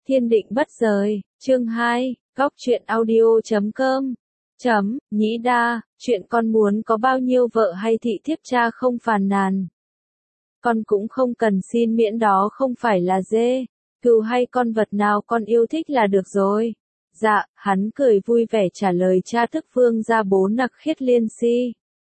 Thiên định bất rời, chương 2, góc truyện audio.com. Nhĩ đa, chuyện con muốn có bao nhiêu vợ hay thị thiếp cha không phàn nàn. Con cũng không cần xin miễn, đó không phải là dê, cừu hay con vật nào con yêu thích là được rồi. Dạ, hắn cười vui vẻ trả lời cha thức vương gia bố nặc khiết liên si.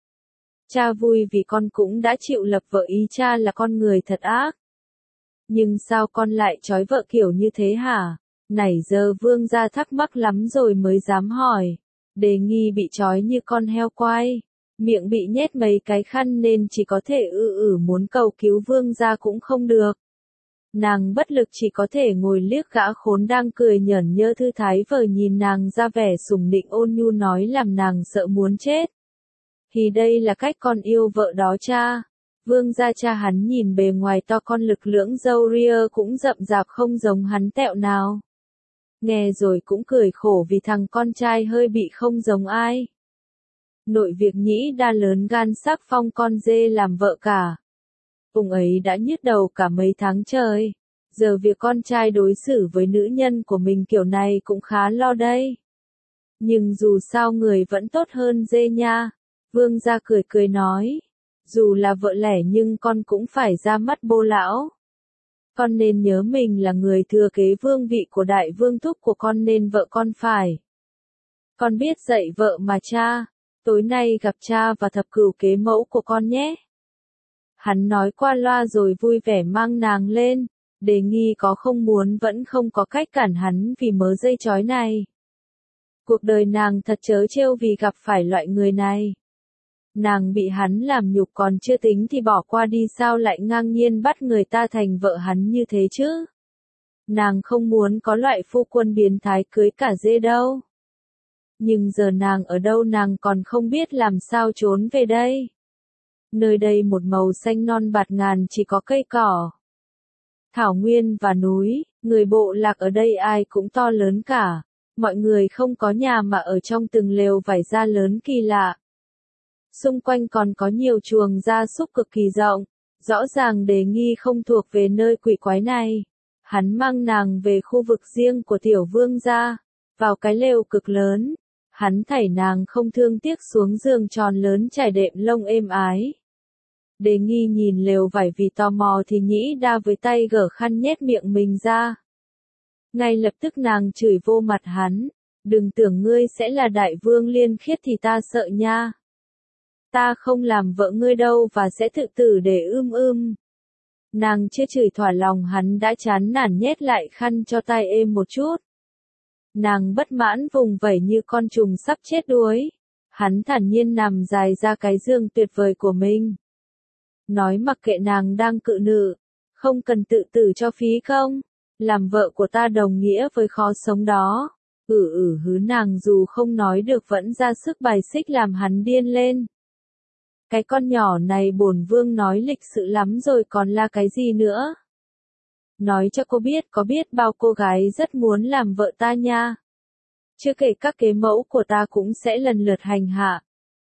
Cha vui vì con cũng đã chịu lập vợ, ý cha là con người thật ác. Nhưng sao con lại trói vợ kiểu như thế hả? Nãy giờ vương gia thắc mắc lắm rồi mới dám hỏi. Đề nghi bị trói như con heo quay, miệng bị nhét mấy cái khăn nên chỉ có thể muốn cầu cứu vương gia cũng không được. Nàng bất lực chỉ có thể ngồi liếc gã khốn đang cười nhởn nhơ thư thái vờ nhìn nàng ra vẻ sủng nịnh ôn nhu nói làm nàng sợ muốn chết. Thì đây là cách con yêu vợ đó cha. Vương gia cha hắn nhìn bề ngoài to con lực lưỡng, râu ria cũng rậm rạp không giống hắn tẹo nào. Nghe rồi cũng cười khổ vì thằng con trai hơi bị không giống ai. Nội việc Nhĩ đa lớn gan sắc phong con dê làm vợ cả. Ông ấy đã nhức đầu cả mấy tháng trời. Giờ việc con trai đối xử với nữ nhân của mình kiểu này cũng khá lo đây. Nhưng dù sao người vẫn tốt hơn dê nha. Vương gia cười cười nói. Dù là vợ lẽ nhưng con cũng phải ra mắt bô lão. Con nên nhớ mình là người thừa kế vương vị của đại vương thúc của con nên vợ con phải. Con biết dạy vợ mà cha. Tối nay gặp cha và thập cửu kế mẫu của con nhé. Hắn nói qua loa rồi vui vẻ mang nàng lên. Đề nghi có không muốn vẫn không có cách cản hắn vì mớ dây trói này. Cuộc đời nàng thật trớ trêu vì gặp phải loại người này. Nàng bị hắn làm nhục còn chưa tính thì bỏ qua đi, sao lại ngang nhiên bắt người ta thành vợ hắn như thế chứ? Nàng không muốn có loại phu quân biến thái cưới cả dê đâu. Nhưng giờ nàng ở đâu nàng còn không biết làm sao trốn về đây. Nơi đây một màu xanh non bạt ngàn, chỉ có cây cỏ, thảo nguyên và núi. Người bộ lạc ở đây ai cũng to lớn cả. Mọi người không có nhà mà ở trong từng lều vải da lớn kỳ lạ. Xung quanh còn có nhiều chuồng gia súc cực kỳ rộng. Rõ ràng Đề nghi không thuộc về nơi quỷ quái này. Hắn mang nàng về khu vực riêng của tiểu vương gia. Vào cái lều cực lớn. Hắn thảy nàng không thương tiếc xuống giường tròn lớn trải đệm lông êm ái. Đề nghi nhìn lều vải vì tò mò thì Nhĩ đa với tay gỡ khăn nhét miệng mình ra. Ngay lập tức nàng chửi vô mặt hắn. Đừng tưởng ngươi sẽ là đại vương liên khiết thì ta sợ nha. Ta không làm vợ ngươi đâu và sẽ tự tử để Nàng chưa chửi thỏa lòng hắn đã chán nản nhét lại khăn cho tai êm một chút. Nàng bất mãn vùng vẫy như con trùng sắp chết đuối. Hắn thản nhiên nằm dài ra cái giường tuyệt vời của mình. Nói mặc kệ nàng đang cự nữ. Không cần tự tử cho phí không? Làm vợ của ta đồng nghĩa với khó sống đó. Hứ nàng dù không nói được vẫn ra sức bài xích làm hắn điên lên. Cái con nhỏ này bổn vương nói lịch sự lắm rồi còn là cái gì nữa? Nói cho cô biết, có biết bao cô gái rất muốn làm vợ ta nha. Chưa kể các kế mẫu của ta cũng sẽ lần lượt hành hạ.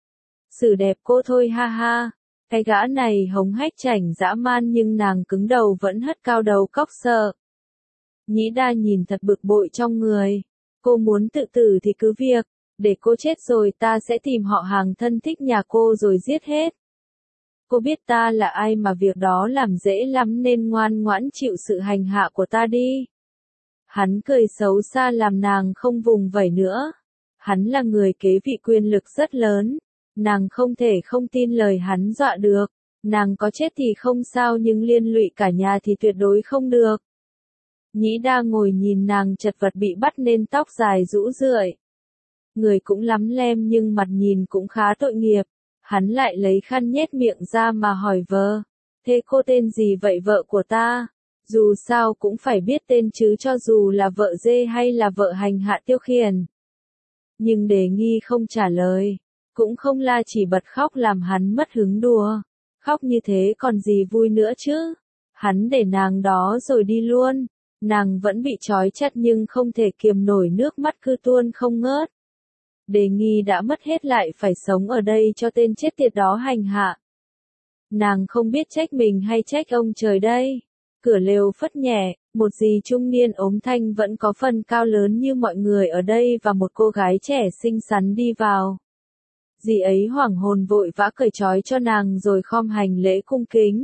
Xử đẹp cô thôi ha ha. Cái gã này hống hách chảnh dã man nhưng nàng cứng đầu vẫn hất cao đầu cóc sợ. Nhĩ đa nhìn thật bực bội trong người. Cô muốn tự tử thì cứ việc. Để cô chết rồi ta sẽ tìm họ hàng thân thích nhà cô rồi giết hết. Cô biết ta là ai mà việc đó làm dễ lắm nên ngoan ngoãn chịu sự hành hạ của ta đi. Hắn cười xấu xa làm nàng không vùng vẫy nữa. Hắn là người kế vị quyền lực rất lớn. Nàng không thể không tin lời hắn dọa được. Nàng có chết thì không sao nhưng liên lụy cả nhà thì tuyệt đối không được. Nhĩ đa ngồi nhìn nàng chật vật bị bắt nên tóc dài rũ rượi. Người cũng lắm lem nhưng mặt nhìn cũng khá tội nghiệp. Hắn lại lấy khăn nhét miệng ra mà hỏi vợ. Thế cô tên gì vậy vợ của ta? Dù sao cũng phải biết tên chứ cho dù là vợ dê hay là vợ hành hạ tiêu khiển. Nhưng Đề nghi không trả lời. Cũng không la chỉ bật khóc làm hắn mất hứng đùa. Khóc như thế còn gì vui nữa chứ? Hắn để nàng đó rồi đi luôn. Nàng vẫn bị trói chặt nhưng không thể kiềm nổi nước mắt cứ tuôn không ngớt. Đề nghi đã mất hết lại phải sống ở đây cho tên chết tiệt đó hành hạ. Nàng không biết trách mình hay trách ông trời đây. Cửa lều phất nhẹ, Một dì trung niên ốm thanh vẫn có phần cao lớn như mọi người ở đây và một cô gái trẻ xinh xắn đi vào. Dì ấy hoảng hồn vội vã cởi trói cho nàng rồi khom hành lễ cung kính.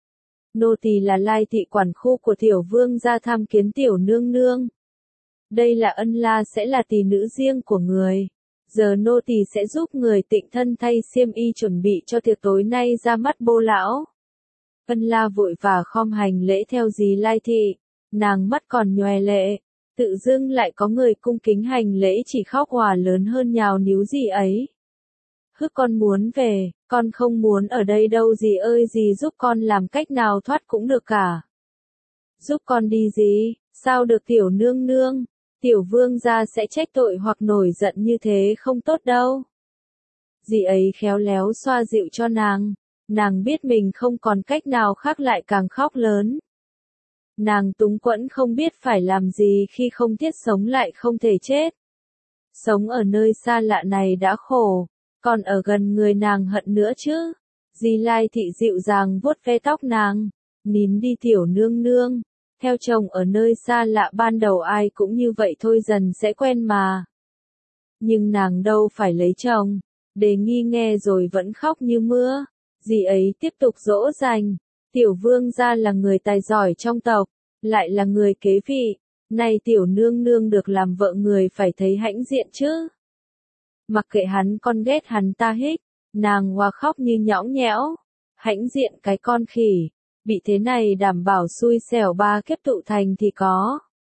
Nô tỳ là Lai thị quản khu của tiểu vương gia tham kiến tiểu nương nương. Đây là Ân La sẽ là tỳ nữ riêng của người. Giờ nô tỳ sẽ giúp người tịnh thân thay xiêm y chuẩn bị cho tiệc tối nay ra mắt Bô lão. Ân La vội vã khom hành lễ theo dì Lai thị, nàng mắt còn nhòe lệ, tự dưng lại có người cung kính hành lễ chỉ khóc òa lớn hơn nhào níu dì ấy. Con muốn về, con không muốn ở đây đâu dì ơi, dì giúp con làm cách nào thoát cũng được cả. Giúp con đi dì, sao được tiểu nương nương, tiểu vương gia sẽ trách tội hoặc nổi giận như thế không tốt đâu. Dì ấy khéo léo xoa dịu cho nàng biết mình không còn cách nào khác lại càng khóc lớn. Nàng túng quẫn không biết phải làm gì khi không thiết sống lại không thể chết. Sống ở nơi xa lạ này đã khổ. Còn ở gần người nàng hận nữa chứ. Dì Lai thị dịu dàng vuốt ve tóc nàng. Nín đi tiểu nương nương. Theo chồng ở nơi xa lạ ban đầu ai cũng như vậy thôi, dần sẽ quen mà. Nhưng nàng đâu phải lấy chồng. Đề Nghi nghe rồi vẫn khóc như mưa. Dì ấy tiếp tục dỗ dành. Tiểu vương gia là người tài giỏi trong tộc. Lại là người kế vị. Nay tiểu nương nương được làm vợ người phải thấy hãnh diện chứ. Mặc kệ hắn con ghét hắn ta hích, nàng hoa khóc như nhõng nhẽo. Hãnh diện cái con khỉ, bị thế này đảm bảo xui xẻo ba kiếp tụ thành thì có.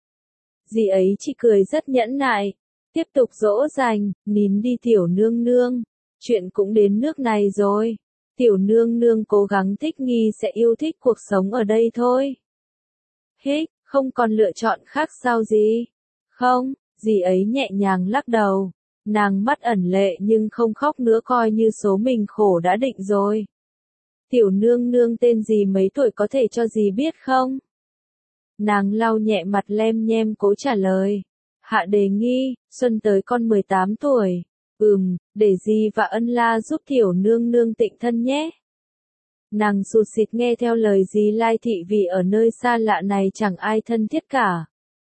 Dì ấy chỉ cười rất nhẫn nại, tiếp tục dỗ dành, nín đi tiểu nương nương, chuyện cũng đến nước này rồi. Tiểu nương nương cố gắng thích nghi sẽ yêu thích cuộc sống ở đây thôi. Hích, không còn lựa chọn khác sao gì? Không, dì ấy nhẹ nhàng lắc đầu. Nàng mắt ẩn lệ nhưng không khóc nữa, coi như số mình khổ đã định rồi. Tiểu nương nương tên gì, mấy tuổi có thể cho dì biết không? Nàng lau nhẹ mặt lem nhem cố trả lời. Hạ Đề Nghi, xuân tới con 18 tuổi. Để dì và Ân La giúp tiểu nương nương tịnh thân nhé. Nàng sụt sịt nghe theo lời dì Lai thị vì ở nơi xa lạ này chẳng ai thân thiết cả.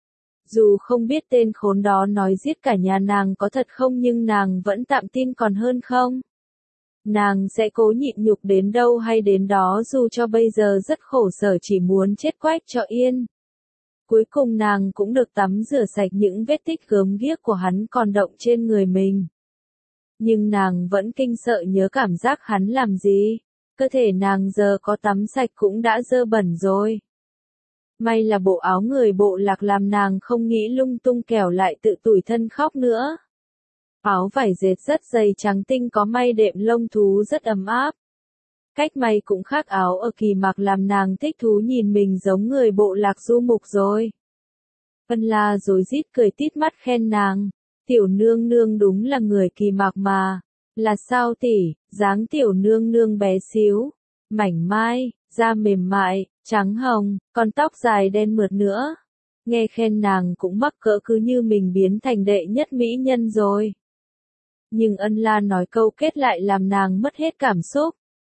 Dù không biết tên khốn đó nói giết cả nhà nàng có thật không nhưng nàng vẫn tạm tin còn hơn không. Nàng sẽ cố nhịn nhục đến đâu hay đến đó dù cho bây giờ rất khổ sở chỉ muốn chết quách cho yên. Cuối cùng nàng cũng được tắm rửa sạch những vết tích gớm ghiếc của hắn còn động trên người mình. Nhưng nàng vẫn kinh sợ nhớ cảm giác hắn làm gì. Cơ thể nàng giờ có tắm sạch cũng đã dơ bẩn rồi. May là bộ áo người bộ lạc làm nàng không nghĩ lung tung kẻo lại tự tủi thân khóc nữa. Áo vải dệt rất dày trắng tinh có may đệm lông thú rất ấm áp. Cách may cũng khác áo ở Kỳ Mạc làm nàng thích thú nhìn mình giống người bộ lạc du mục rồi. Ân La rối rít cười tít mắt khen nàng. Tiểu nương nương đúng là người Kỳ Mạc mà. Là sao tỷ, dáng tiểu nương nương bé xíu, mảnh mai, da mềm mại, trắng hồng, con tóc dài đen mượt nữa. Nghe khen nàng cũng mắc cỡ cứ như mình biến thành đệ nhất mỹ nhân rồi. Nhưng Ân La nói câu kết lại làm nàng mất hết cảm xúc.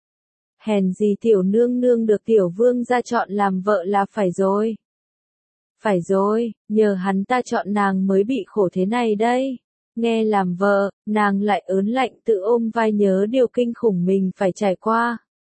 Hèn gì tiểu nương nương được tiểu vương gia chọn làm vợ là phải rồi. Phải rồi, nhờ hắn ta chọn nàng mới bị khổ thế này đây. Nghe làm vợ, nàng lại ớn lạnh tự ôm vai nhớ điều kinh khủng mình phải trải qua.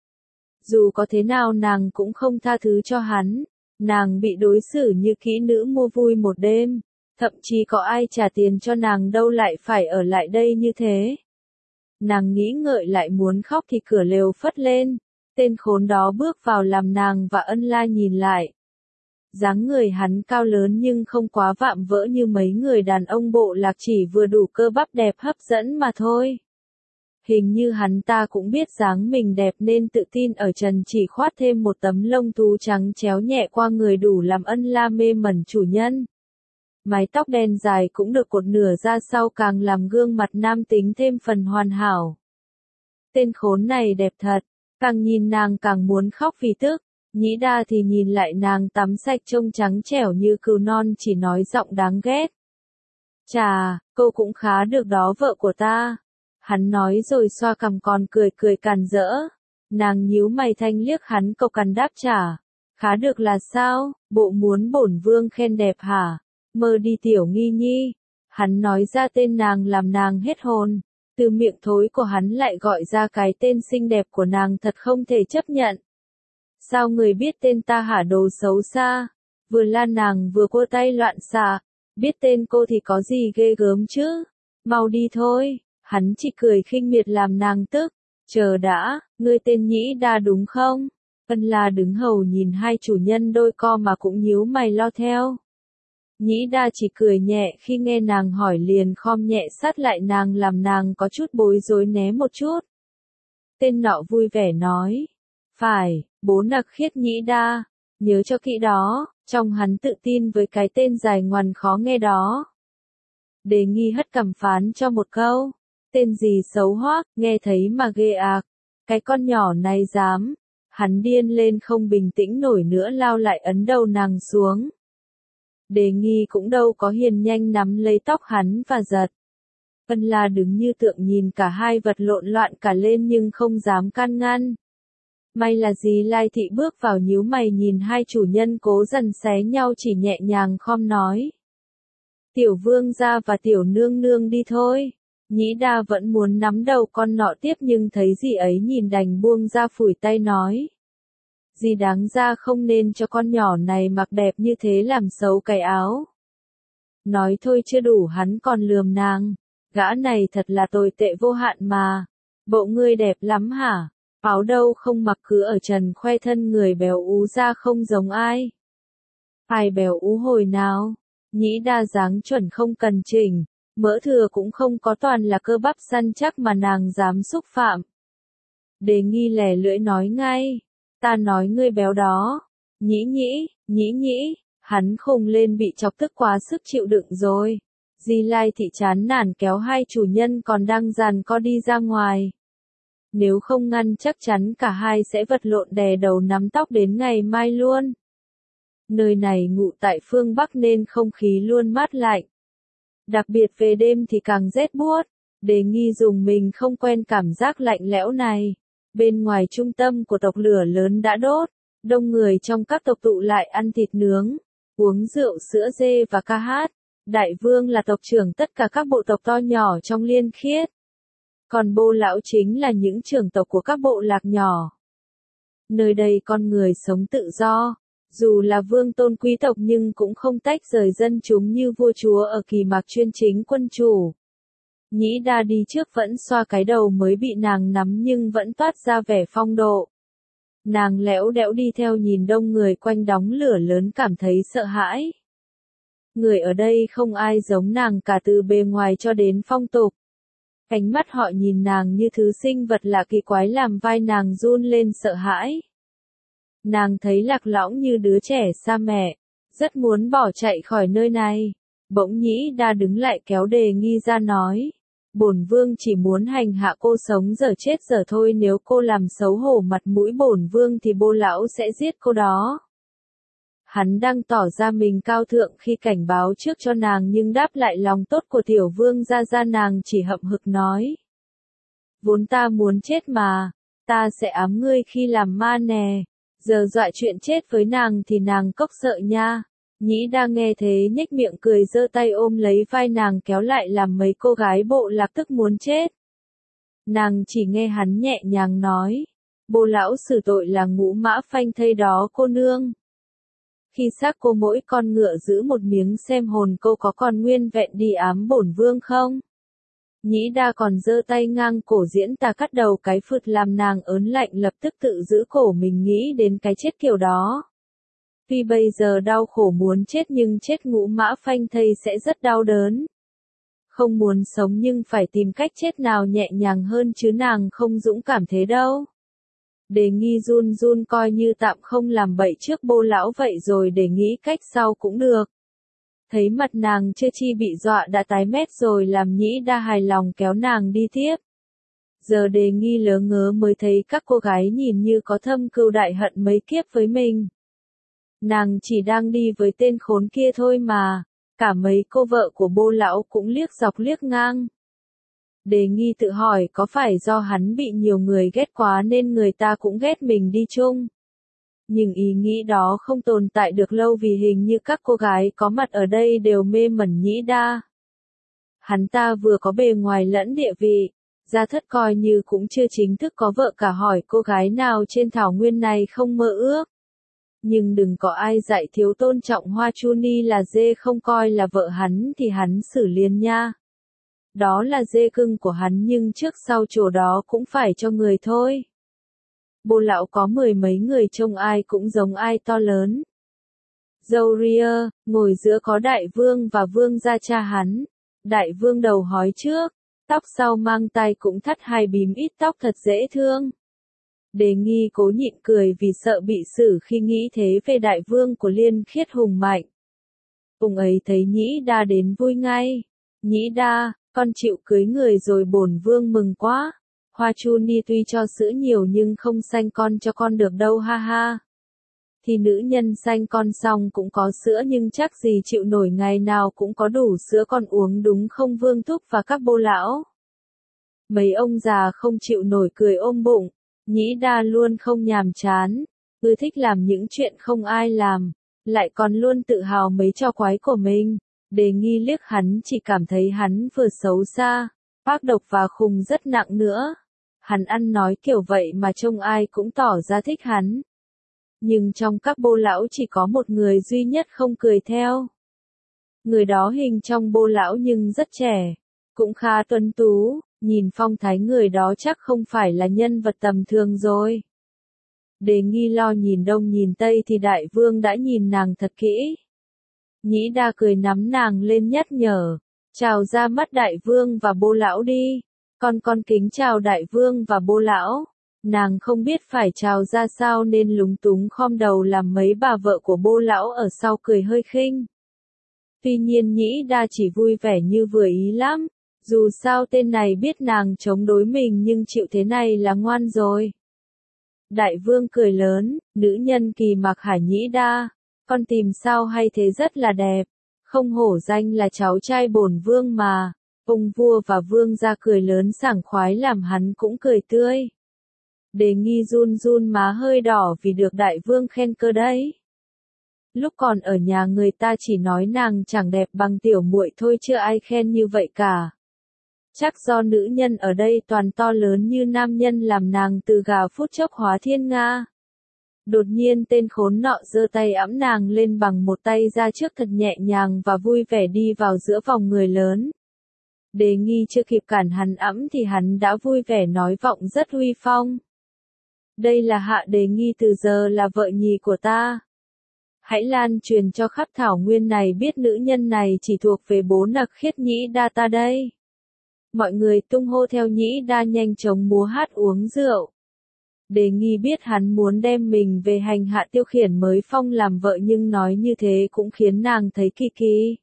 Dù có thế nào nàng cũng không tha thứ cho hắn. Nàng bị đối xử như kỹ nữ mua vui một đêm. Thậm chí có ai trả tiền cho nàng đâu lại phải ở lại đây như thế. Nàng nghĩ ngợi lại muốn khóc thì cửa lều phất lên. Tên khốn đó bước vào làm nàng và Ân La nhìn lại. Dáng người hắn cao lớn nhưng không quá vạm vỡ như mấy người đàn ông bộ lạc, chỉ vừa đủ cơ bắp đẹp hấp dẫn mà thôi. Hình như hắn ta cũng biết dáng mình đẹp nên tự tin ở trần chỉ khoát thêm một tấm lông thú trắng chéo nhẹ qua người đủ làm Ân La mê mẩn chủ nhân. Mái tóc đen dài cũng được cột nửa ra sau càng làm gương mặt nam tính thêm phần hoàn hảo. Tên khốn này đẹp thật, càng nhìn nàng càng muốn khóc vì tức. Nhĩ Đa thì nhìn lại nàng tắm sạch trông trắng trẻo như cừu non chỉ nói giọng đáng ghét. Chà, cô cũng khá được đó vợ của ta. Hắn nói rồi xoa cằm còn cười cười càn rỡ. Nàng nhíu mày thanh liếc hắn cộc cằn đáp trả. Khá được là sao, bộ muốn bổn vương khen đẹp hả? Mơ đi tiểu nghi nhi. Hắn nói ra tên nàng làm nàng hết hồn. Từ miệng thối của hắn lại gọi ra cái tên xinh đẹp của nàng thật không thể chấp nhận. Sao người biết tên ta hả đồ xấu xa? Vừa la nàng vừa cua tay loạn xạ. Biết tên cô thì có gì ghê gớm chứ? Mau đi thôi. Hắn chỉ cười khinh miệt làm nàng tức. Chờ đã, ngươi tên Nhĩ Đa đúng không? Ân La đứng hầu nhìn hai chủ nhân đôi co mà cũng nhíu mày lo theo. Nhĩ Đa chỉ cười nhẹ khi nghe nàng hỏi liền khom nhẹ sát lại nàng làm nàng có chút bối rối né một chút. Tên nọ vui vẻ nói. Phải, bố nặc khiết Nhĩ Đa. Nhớ cho kỹ đó, trong hắn tự tin với cái tên dài ngoằn khó nghe đó. Đề nghi hất cằm phán cho một câu. Tên gì xấu hoác, nghe thấy mà ghê ạc. Cái con nhỏ này dám. Hắn điên lên không bình tĩnh nổi nữa lao lại ấn đầu nàng xuống. Đề nghi cũng đâu có hiền nhanh nắm lấy tóc hắn và giật. Ân La đứng như tượng nhìn cả hai vật lộn loạn cả lên nhưng không dám can ngăn. May là Dì Lai Thị bước vào nhíu mày nhìn hai chủ nhân cố dần xé nhau chỉ nhẹ nhàng khom nói. Tiểu vương gia và tiểu nương nương đi thôi. Nhĩ Đa vẫn muốn nắm đầu con nọ tiếp nhưng thấy dì ấy nhìn đành buông ra phủi tay nói. Dì đáng ra không nên cho con nhỏ này mặc đẹp như thế làm xấu cái áo. Nói thôi chưa đủ hắn còn lườm nàng. Gã này thật là tồi tệ vô hạn mà. Bộ ngươi đẹp lắm hả? Áo đâu không mặc cứ ở trần khoe thân người béo ú ra không giống ai. Ai béo ú hồi nào? Nhĩ Đa dáng chuẩn không cần chỉnh. Mỡ thừa cũng không có toàn là cơ bắp săn chắc mà nàng dám xúc phạm. Đề nghi lẻ lưỡi nói ngay. Ta nói ngươi béo đó. Nhĩ nhĩ, hắn khùng lên bị chọc tức quá sức chịu đựng rồi. Di Lai Thị chán nản kéo hai chủ nhân còn đang giằng co đi ra ngoài. Nếu không ngăn chắc chắn cả hai sẽ vật lộn đè đầu nắm tóc đến ngày mai luôn. Nơi này ngụ tại phương Bắc nên không khí luôn mát lạnh. Đặc biệt về đêm thì càng rét buốt. Đề nghi dùng mình không quen cảm giác lạnh lẽo này. Bên ngoài trung tâm của tộc lửa lớn đã đốt. Đông người trong các tộc tụ lại ăn thịt nướng, uống rượu sữa dê và ca hát. Đại vương là tộc trưởng tất cả các bộ tộc to nhỏ trong Liên Khiết. Còn bô lão chính là những trưởng tộc của các bộ lạc nhỏ. Nơi đây con người sống tự do. Dù là vương tôn quý tộc nhưng cũng không tách rời dân chúng như vua chúa ở Kỳ Mạc chuyên chính quân chủ. Nhĩ Đa đi trước vẫn xoa cái đầu mới bị nàng nắm nhưng vẫn toát ra vẻ phong độ. Nàng lẽo đẽo đi theo nhìn đông người quanh đống lửa lớn cảm thấy sợ hãi. Người ở đây không ai giống nàng cả từ bề ngoài cho đến phong tục. Ánh mắt họ nhìn nàng như thứ sinh vật lạ kỳ quái làm vai nàng run lên sợ hãi. Nàng thấy lạc lõng như đứa trẻ xa mẹ, rất muốn bỏ chạy khỏi nơi này. Bỗng Nhĩ Đa đứng lại kéo Đề nghi ra nói. Bổn vương chỉ muốn hành hạ cô sống dở chết dở thôi, nếu cô làm xấu hổ mặt mũi bổn vương thì bô lão sẽ giết cô đó. Hắn đang tỏ ra mình cao thượng khi cảnh báo trước cho nàng nhưng đáp lại lòng tốt của tiểu vương ra nàng chỉ hậm hực nói. Vốn ta muốn chết mà, ta sẽ ám ngươi khi làm ma nè. Giờ dọa chuyện chết với nàng thì nàng cốc sợ nha. Nhĩ Đa nghe thế nhếch miệng cười giơ tay ôm lấy vai nàng kéo lại làm mấy cô gái bộ lạc tức muốn chết. Nàng chỉ nghe hắn nhẹ nhàng nói. Bô lão xử tội là Ngũ Mã Phanh thây đó cô nương. Khi xác cô mỗi con ngựa giữ một miếng xem hồn cô có còn nguyên vẹn đi ám bổn vương không? Nhĩ Đa còn giơ tay ngang cổ diễn tà cắt đầu cái phượt làm nàng ớn lạnh lập tức tự giữ cổ mình nghĩ đến cái chết kiểu đó. Tuy bây giờ đau khổ muốn chết nhưng chết Ngũ Mã Phanh thây sẽ rất đau đớn. Không muốn sống nhưng phải tìm cách chết nào nhẹ nhàng hơn chứ nàng không dũng cảm thế đâu. Đề nghi run run coi như tạm không làm bậy trước bô lão vậy rồi để nghĩ cách sau cũng được. Thấy mặt nàng chưa chi bị dọa đã tái mét rồi làm Nhĩ Đa hài lòng kéo nàng đi tiếp. Giờ Đề nghi lớ ngớ mới thấy các cô gái nhìn như có thâm cừu đại hận mấy kiếp với mình. Nàng chỉ đang đi với tên khốn kia thôi mà, cả mấy cô vợ của bô lão cũng liếc dọc liếc ngang. Đề nghi tự hỏi có phải do hắn bị nhiều người ghét quá nên người ta cũng ghét mình đi chung. Nhưng ý nghĩ đó không tồn tại được lâu vì hình như các cô gái có mặt ở đây đều mê mẩn Nhĩ Đa. Hắn ta vừa có bề ngoài lẫn địa vị, Gia Thất coi như cũng chưa chính thức có vợ cả, hỏi cô gái nào trên thảo nguyên này không mơ ước. Nhưng đừng có ai dạy thiếu tôn trọng Hoa Chu Ni là dê không coi là vợ hắn thì hắn xử liền nha. Đó là dê cưng của hắn nhưng trước sau chỗ đó cũng phải cho người thôi. Bô lão có 10 mấy người trông ai cũng giống ai to lớn. Dâu ria, ngồi giữa có đại vương và vương gia cha hắn. Đại vương đầu hói trước, tóc sau mang tai cũng thắt hai bím ít tóc thật dễ thương. Đề Nghi cố nhịn cười vì sợ bị xử khi nghĩ thế về đại vương của Liên Khiết hùng mạnh. Ông ấy thấy Nhĩ Đa đến vui ngay. Nhĩ Đa, con chịu cưới người rồi, bổn vương mừng quá. Hoa Chu Ni tuy cho sữa nhiều nhưng không sanh con cho con được đâu ha ha. Thì nữ nhân sanh con xong cũng có sữa nhưng chắc gì chịu nổi ngày nào cũng có đủ sữa con uống đúng không Vương Thúc và các bô lão. Mấy ông già không chịu nổi cười ôm bụng. Nhĩ Đa luôn không nhàm chán, ưa thích làm những chuyện không ai làm, lại còn luôn tự hào mấy trò quái của mình. Đề Nghi liếc hắn chỉ cảm thấy hắn vừa xấu xa, ác độc và khùng rất nặng nữa. Hắn ăn nói kiểu vậy mà trông ai cũng tỏ ra thích hắn. Nhưng trong các bô lão chỉ có một người duy nhất không cười theo. Người đó hình trong bô lão nhưng rất trẻ, cũng khá tuấn tú, nhìn phong thái người đó chắc không phải là nhân vật tầm thường rồi. Đề Nghi lo nhìn đông nhìn tây thì đại vương đã nhìn nàng thật kỹ. Nhĩ Đa cười nắm nàng lên nhắc nhở, chào ra mắt đại vương và bô lão đi, con kính chào đại vương và bô lão. Nàng không biết phải chào ra sao nên lúng túng khom đầu làm mấy bà vợ của bô lão ở sau cười hơi khinh. Tuy nhiên Nhĩ Đa chỉ vui vẻ như vừa ý lắm, dù sao tên này biết nàng chống đối mình nhưng chịu thế này là ngoan rồi. Đại vương cười lớn, nữ nhân Kỳ Mạc Hải Nhĩ Đa, con tìm sao hay thế, rất là đẹp, không hổ danh là cháu trai bổn vương mà. Ông vua và vương gia cười lớn sảng khoái làm hắn cũng cười tươi. Đề Nghi run run má hơi đỏ vì được đại vương khen cơ đấy. Lúc còn ở nhà người ta chỉ nói nàng chẳng đẹp bằng tiểu muội thôi, chưa ai khen như vậy cả. Chắc do nữ nhân ở đây toàn to lớn như nam nhân làm nàng từ gà phút chốc hóa thiên nga. Đột nhiên tên khốn nọ giơ tay ẵm nàng lên bằng một tay ra trước thật nhẹ nhàng và vui vẻ đi vào giữa vòng người lớn. Đề Nghi chưa kịp cản hắn ẵm thì hắn đã vui vẻ nói vọng rất uy phong. Đây là Hạ Đề Nghi, từ giờ là vợ nhì của ta. Hãy lan truyền cho khắp thảo nguyên này biết nữ nhân này chỉ thuộc về bố nặc khiết Nhĩ Đa ta đây. Mọi người tung hô theo Nhĩ Đa nhanh chóng múa hát uống rượu. Đề Nghi biết hắn muốn đem mình về hành hạ Tiêu Khiển mới phong làm vợ nhưng nói như thế cũng khiến nàng thấy kỳ kỳ.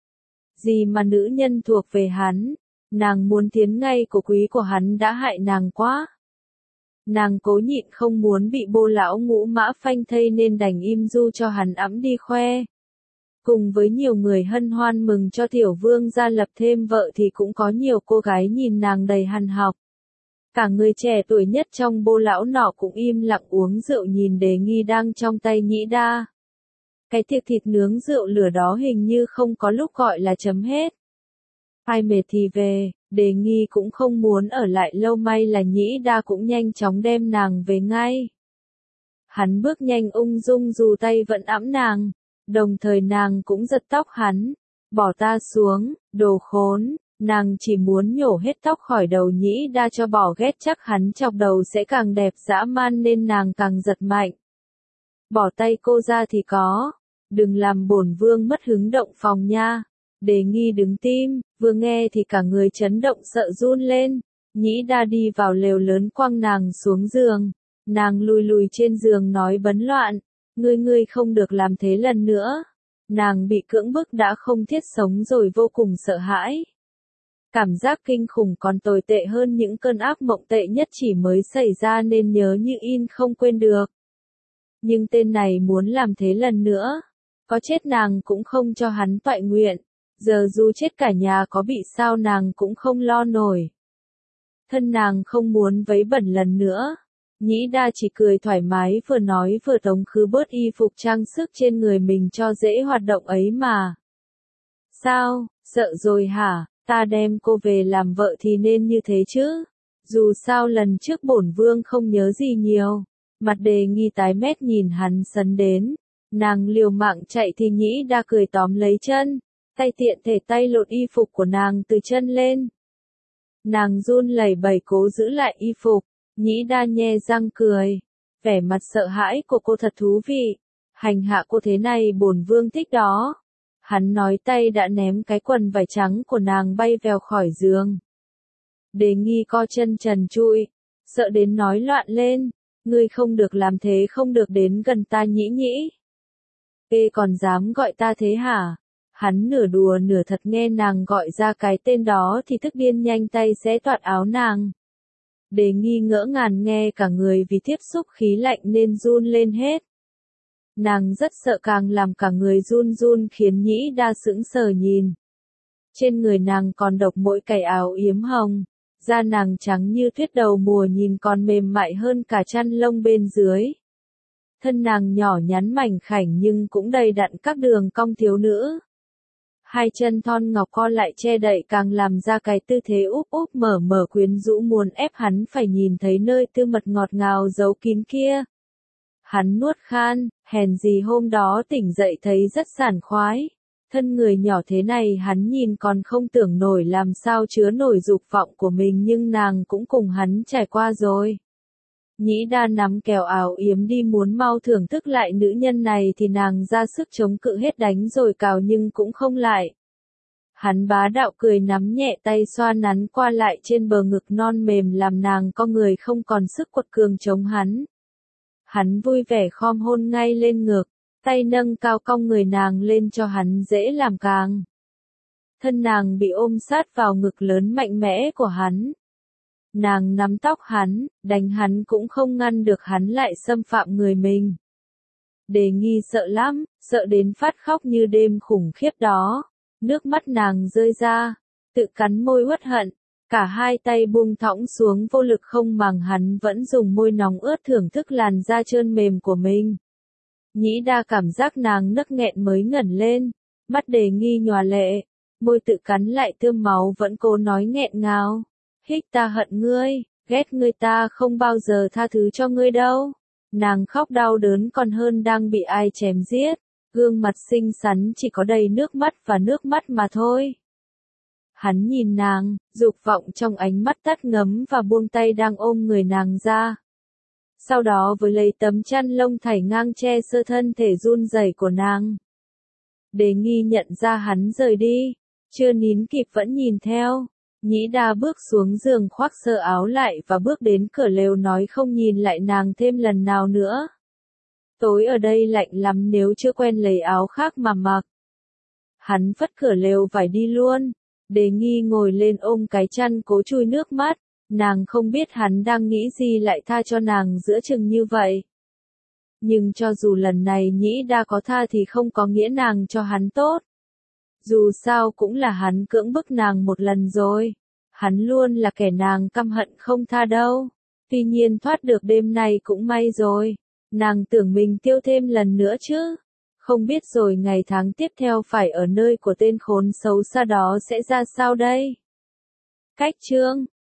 Gì mà nữ nhân thuộc về hắn, nàng muốn tiến ngay của quý của hắn đã hại nàng quá. Nàng cố nhịn không muốn bị bô lão ngũ mã phanh thây nên đành im du cho hắn ẵm đi khoe. Cùng với nhiều người hân hoan mừng cho tiểu vương gia lập thêm vợ thì cũng có nhiều cô gái nhìn nàng đầy hằn học. Cả người trẻ tuổi nhất trong bô lão nọ cũng im lặng uống rượu nhìn Đề Nghi đang trong tay Nhĩ Đa. Cái tiệc thịt nướng rượu lửa đó hình như không có lúc gọi là chấm hết. Ai mệt thì về, Đề Nghi cũng không muốn ở lại lâu, may là Nhĩ Đa cũng nhanh chóng đem nàng về ngay. Hắn bước nhanh ung dung dù tay vẫn ẵm nàng, đồng thời nàng cũng giật tóc hắn. Bỏ ta xuống, đồ khốn, nàng chỉ muốn nhổ hết tóc khỏi đầu Nhĩ Đa cho bỏ, ghét chắc hắn chọc đầu sẽ càng đẹp dã man nên nàng càng giật mạnh. Bỏ tay cô ra thì có, đừng làm bổn vương mất hứng động phòng nha. Đề Nghi đứng tim, vừa nghe thì cả người chấn động sợ run lên. Nhĩ Đa đi vào lều lớn quăng nàng xuống giường. Nàng lùi lùi trên giường nói bấn loạn, ngươi không được làm thế lần nữa. Nàng bị cưỡng bức đã không thiết sống rồi, vô cùng sợ hãi. Cảm giác kinh khủng còn tồi tệ hơn những cơn ác mộng tệ nhất chỉ mới xảy ra nên nhớ như in không quên được. Nhưng tên này muốn làm thế lần nữa, có chết nàng cũng không cho hắn toại nguyện. Giờ dù chết cả nhà có bị sao nàng cũng không lo nổi. Thân nàng không muốn vấy bẩn lần nữa. Nhĩ Đa chỉ cười thoải mái vừa nói vừa tống khứ bớt y phục trang sức trên người mình cho dễ hoạt động ấy mà. Sao, sợ rồi hả? Ta đem cô về làm vợ thì nên như thế chứ. Dù sao lần trước bổn vương không nhớ gì nhiều. Mặt Đề Nghi tái mét nhìn hắn sấn đến. Nàng liều mạng chạy thì Nhĩ Đa cười tóm lấy chân. Tay tiện thể tay lột y phục của nàng từ chân lên. Nàng run lẩy bẩy cố giữ lại y phục. Nhĩ Đa nhe răng cười. Vẻ mặt sợ hãi của cô thật thú vị. Hành hạ cô thế này bổn vương thích đó. Hắn nói tay đã ném cái quần vải trắng của nàng bay vèo khỏi giường. Đề Nghi co chân trần trụi, sợ đến nói loạn lên. Ngươi không được làm thế, không được đến gần ta Nhĩ Nhĩ. Ê, còn dám gọi ta thế hả? Hắn nửa đùa nửa thật, nghe nàng gọi ra cái tên đó thì tức điên, nhanh tay xé toạc áo nàng. Đề Nghi ngỡ ngàng, nghe cả người vì tiếp xúc khí lạnh nên run lên hết. Nàng rất sợ, càng làm cả người run run khiến Nhĩ Đa sững sờ nhìn. Trên người nàng còn độc mỗi cài áo yếm hồng, da nàng trắng như tuyết, đầu mùa nhìn còn mềm mại hơn cả chăn lông bên dưới. Thân nàng nhỏ nhắn mảnh khảnh nhưng cũng đầy đặn các đường cong thiếu nữ. Hai chân thon ngọc co lại che đậy càng làm ra cái tư thế úp úp mở mở quyến rũ, muốn ép hắn phải nhìn thấy nơi tư mật ngọt ngào giấu kín kia. Hắn nuốt khan, hèn gì hôm đó tỉnh dậy thấy rất sảng khoái. Thân người nhỏ thế này hắn nhìn còn không tưởng nổi làm sao chứa nổi dục vọng của mình, nhưng nàng cũng cùng hắn trải qua rồi. Nhĩ Đa nắm kèo áo yếm đi muốn mau thưởng thức lại nữ nhân này thì nàng ra sức chống cự hết, đánh rồi cào nhưng cũng không lại. Hắn bá đạo cười, nắm nhẹ tay xoa nắn qua lại trên bờ ngực non mềm làm nàng co người không còn sức quật cường chống hắn. Hắn vui vẻ khom hôn ngay lên ngực, tay nâng cao cong người nàng lên cho hắn dễ làm càng. Thân nàng bị ôm sát vào ngực lớn mạnh mẽ của hắn. Nàng nắm tóc hắn, đánh hắn cũng không ngăn được hắn lại xâm phạm người mình. Đề Nghi sợ lắm, sợ đến phát khóc như đêm khủng khiếp đó. Nước mắt nàng rơi ra, tự cắn môi uất hận. Cả hai tay buông thõng xuống vô lực không màng, hắn vẫn dùng môi nóng ướt thưởng thức làn da trơn mềm của mình. Nhĩ Đa cảm giác nàng nấc nghẹn mới ngẩng lên, mắt Đề Nghi nhòa lệ, môi tự cắn lại tươm máu vẫn cố nói nghẹn ngào. Hích, ta hận ngươi, ghét ngươi, ta không bao giờ tha thứ cho ngươi đâu. Nàng khóc đau đớn còn hơn đang bị ai chém giết, gương mặt xinh xắn chỉ có đầy nước mắt và nước mắt mà thôi. Hắn nhìn nàng, dục vọng trong ánh mắt tắt ngấm và buông tay đang ôm người nàng ra. Sau đó với lấy tấm chăn lông thảy ngang che sơ thân thể run rẩy của nàng. Đề Nghi nhận ra hắn rời đi, chưa nín kịp vẫn nhìn theo. Nhĩ Đa bước xuống giường khoác sơ áo lại và bước đến cửa lều, nói không nhìn lại nàng thêm lần nào nữa. Tối ở đây lạnh lắm, nếu chưa quen lấy áo khác mà mặc. Hắn phất cửa lều vải đi luôn. Đề Nghi ngồi lên ôm cái chăn cố chui nước mắt. Nàng không biết hắn đang nghĩ gì lại tha cho nàng giữa chừng như vậy. Nhưng cho dù lần này Nhĩ Đa có tha thì không có nghĩa nàng cho hắn tốt. Dù sao cũng là hắn cưỡng bức nàng một lần rồi. Hắn luôn là kẻ nàng căm hận không tha đâu. Tuy nhiên thoát được đêm nay cũng may rồi. Nàng tưởng mình tiêu thêm lần nữa chứ. Không biết rồi ngày tháng tiếp theo phải ở nơi của tên khốn xấu xa đó sẽ ra sao đây. Cách chương